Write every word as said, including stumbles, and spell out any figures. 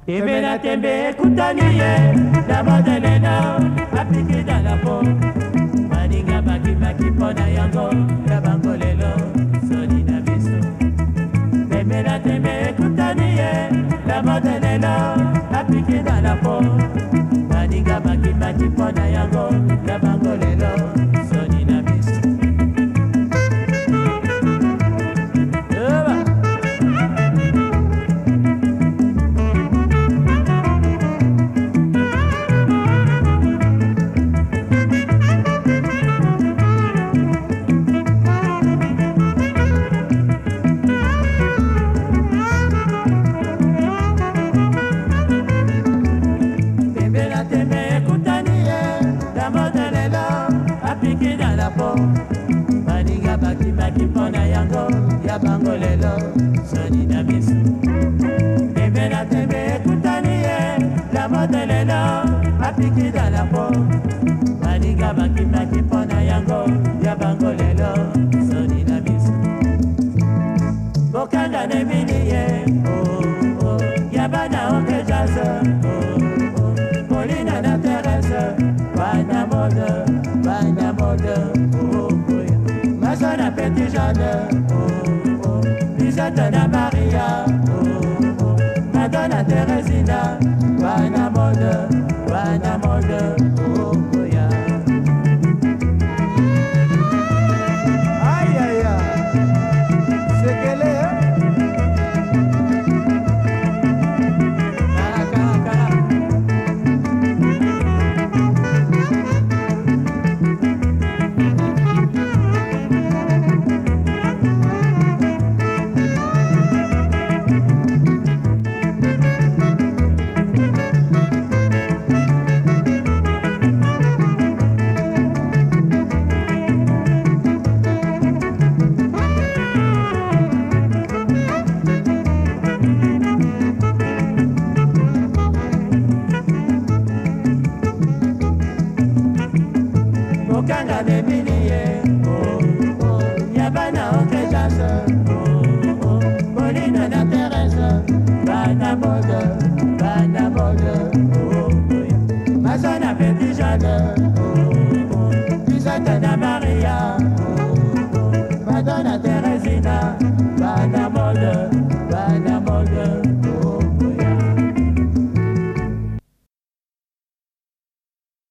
Tembe na tembe kutaniye na modeleno apiki dans la peau maninga baki baki pona yango na bango lelo soni na biso. Tembe na tembe kutaniye na modeleno apiki dans la peau maninga baki baki pona yango na bango lelo soni na biso. Maninga baki baki pona yango ya bango lelo soni na biso. Tembe na tembe kutaniye la mode lelo apiki dans la peau maninga baki baki pona yango ya bango lelo soni na biso. Bokanda ne biliye oh oh ya bana onke jazz oh oh Paulina na Thérèse bana mode bana mode oh oh Masona Petit Jeanne oh oh Lisette na Maria oh oh Madonna Teresina bana